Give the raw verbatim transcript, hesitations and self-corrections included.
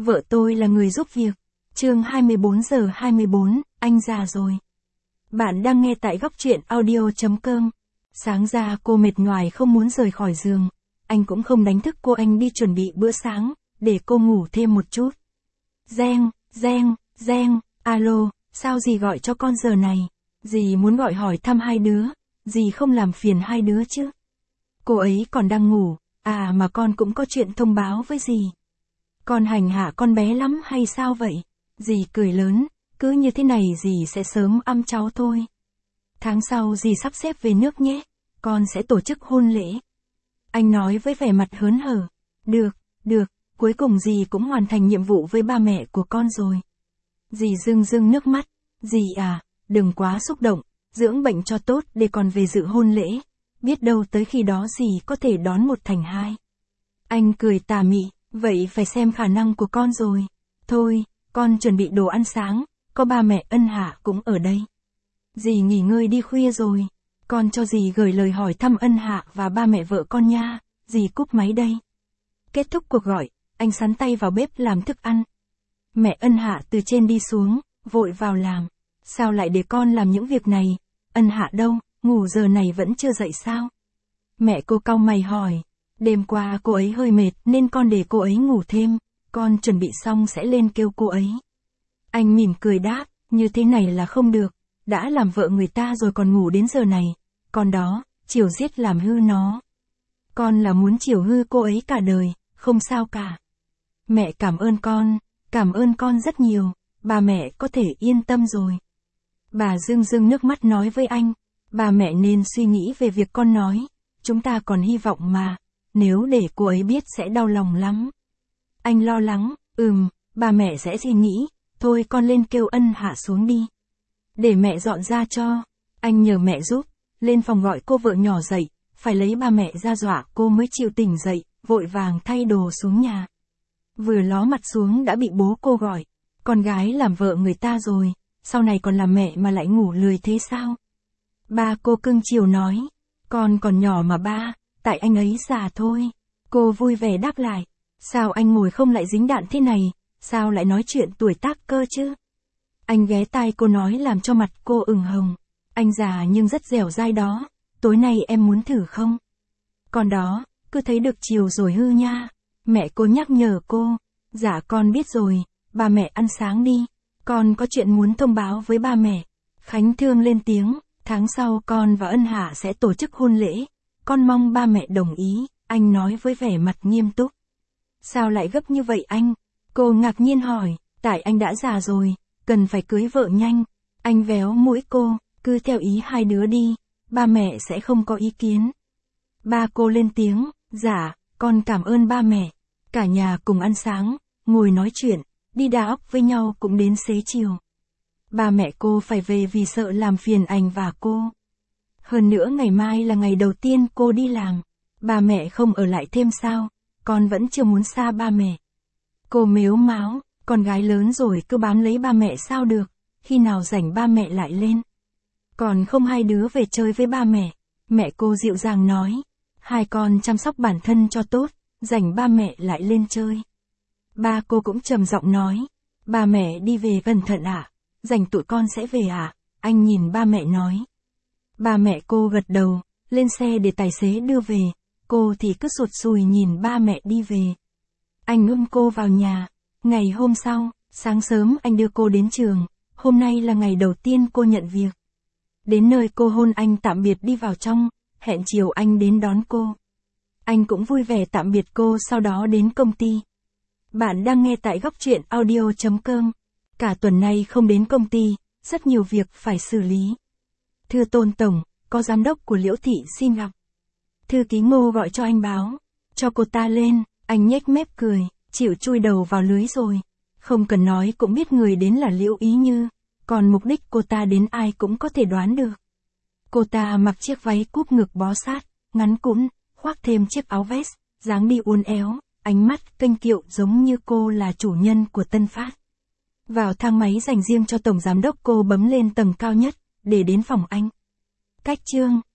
Vợ tôi là người giúp việc. Chương hai mươi bốn giờ hai mươi bốn, anh già rồi. Bạn đang nghe tại góc truyện audio chấm com. Sáng ra cô mệt nhoài không muốn rời khỏi giường. Anh cũng không đánh thức cô, anh đi chuẩn bị bữa sáng, để cô ngủ thêm một chút. Reng, reng, reng, alo, sao dì gọi cho con giờ này? Dì muốn gọi hỏi thăm hai đứa, dì không làm phiền hai đứa chứ? Cô ấy còn đang ngủ, à mà con cũng có chuyện thông báo với dì. Con hành hạ con bé lắm hay sao vậy? Dì cười lớn, cứ như thế này dì sẽ sớm ẵm cháu thôi. Tháng sau dì sắp xếp về nước nhé, con sẽ tổ chức hôn lễ. Anh nói với vẻ mặt hớn hở. Được, được, cuối cùng dì cũng hoàn thành nhiệm vụ với ba mẹ của con rồi. Dì rưng rưng nước mắt. Dì à, đừng quá xúc động, dưỡng bệnh cho tốt để còn về dự hôn lễ. Biết đâu tới khi đó dì có thể đón một thành hai. Anh cười tà mị, vậy phải xem khả năng của con rồi. Thôi, con chuẩn bị đồ ăn sáng, có ba mẹ Ân Hạ cũng ở đây. Dì nghỉ ngơi đi, khuya rồi. Con cho dì gửi lời hỏi thăm Ân Hạ và ba mẹ vợ con nha. Dì cúp máy đây. Kết thúc cuộc gọi, anh sắn tay vào bếp làm thức ăn. Mẹ Ân Hạ từ trên đi xuống, vội vào làm. Sao lại để con làm những việc này? Ân Hạ đâu, ngủ giờ này vẫn chưa dậy sao? Mẹ cô cau mày hỏi. Đêm qua cô ấy hơi mệt nên con để cô ấy ngủ thêm, con chuẩn bị xong sẽ lên kêu cô ấy. Anh mỉm cười đáp, như thế này là không được, đã làm vợ người ta rồi còn ngủ đến giờ này, con đó, chiều giết làm hư nó. Con là muốn chiều hư cô ấy cả đời, không sao cả. Mẹ cảm ơn con, cảm ơn con rất nhiều, bà mẹ có thể yên tâm rồi. Bà rưng rưng nước mắt nói với anh, bà mẹ nên suy nghĩ về việc con nói, chúng ta còn hy vọng mà. Nếu để cô ấy biết sẽ đau lòng lắm. Anh lo lắng, ừm, bà mẹ sẽ suy nghĩ, thôi con lên kêu Ân Hạ xuống đi. Để mẹ dọn ra cho. Anh nhờ mẹ giúp, lên phòng gọi cô vợ nhỏ dậy, phải lấy ba mẹ ra dọa cô mới chịu tỉnh dậy, vội vàng thay đồ xuống nhà. Vừa ló mặt xuống đã bị bố cô gọi, con gái làm vợ người ta rồi, sau này còn làm mẹ mà lại ngủ lười thế sao? Ba cô cưng chiều nói, con còn nhỏ mà ba. Tại anh ấy già thôi. Cô vui vẻ đáp lại. Sao anh ngồi không lại dính đạn thế này, sao lại nói chuyện tuổi tác cơ chứ? Anh ghé tai cô nói làm cho mặt cô ửng hồng. Anh già nhưng rất dẻo dai đó, tối nay em muốn thử không? Còn đó, cứ thấy được chiều rồi hư nha. Mẹ cô nhắc nhở cô. Dạ con biết rồi, ba mẹ ăn sáng đi. Con có chuyện muốn thông báo với ba mẹ. Khánh Thương lên tiếng, tháng sau con và Ân Hạ sẽ tổ chức hôn lễ. Con mong ba mẹ đồng ý, anh nói với vẻ mặt nghiêm túc. Sao lại gấp như vậy anh? Cô ngạc nhiên hỏi, tại anh đã già rồi, cần phải cưới vợ nhanh. Anh véo mũi cô, cứ theo ý hai đứa đi, ba mẹ sẽ không có ý kiến. Ba cô lên tiếng, dạ, con cảm ơn ba mẹ. Cả nhà cùng ăn sáng, ngồi nói chuyện, đi đá óc với nhau cũng đến xế chiều. Ba mẹ cô phải về vì sợ làm phiền anh và cô. Hơn nữa ngày mai là ngày đầu tiên cô đi làm. Ba mẹ không ở lại thêm sao? Con vẫn chưa muốn xa ba mẹ. Cô mếu máo, con gái lớn rồi cứ bám lấy ba mẹ sao được, khi nào rảnh ba mẹ lại lên. Còn không hai đứa về chơi với ba mẹ. Mẹ cô dịu dàng nói, hai con chăm sóc bản thân cho tốt, rảnh ba mẹ lại lên chơi. Ba cô cũng trầm giọng nói, ba mẹ đi về cẩn thận ạ, à? Rảnh tụi con sẽ về ạ. À? Anh nhìn ba mẹ nói. Ba mẹ cô gật đầu, lên xe để tài xế đưa về, cô thì cứ sụt sùi nhìn ba mẹ đi về. Anh ôm cô vào nhà. Ngày hôm sau, sáng sớm anh đưa cô đến trường, hôm nay là ngày đầu tiên cô nhận việc. Đến nơi cô hôn anh tạm biệt đi vào trong, hẹn chiều anh đến đón cô. Anh cũng vui vẻ tạm biệt cô sau đó đến công ty. Bạn đang nghe tại góc truyện audio chấm com. Cả tuần nay không đến công ty, rất nhiều việc phải xử lý. Thưa Tôn Tổng, có giám đốc của Liễu Thị xin gặp. Thư ký Ngô gọi cho anh báo. Cho cô ta lên, anh nhếch mép cười, chịu chui đầu vào lưới rồi. Không cần nói cũng biết người đến là Liễu Ý Như, còn mục đích cô ta đến ai cũng có thể đoán được. Cô ta mặc chiếc váy cúp ngực bó sát, ngắn cũn, khoác thêm chiếc áo vest, dáng đi uốn éo, ánh mắt kênh kiệu giống như cô là chủ nhân của Tân Phát. Vào thang máy dành riêng cho Tổng Giám đốc cô bấm lên tầng cao nhất, để đến phòng anh. Cách chương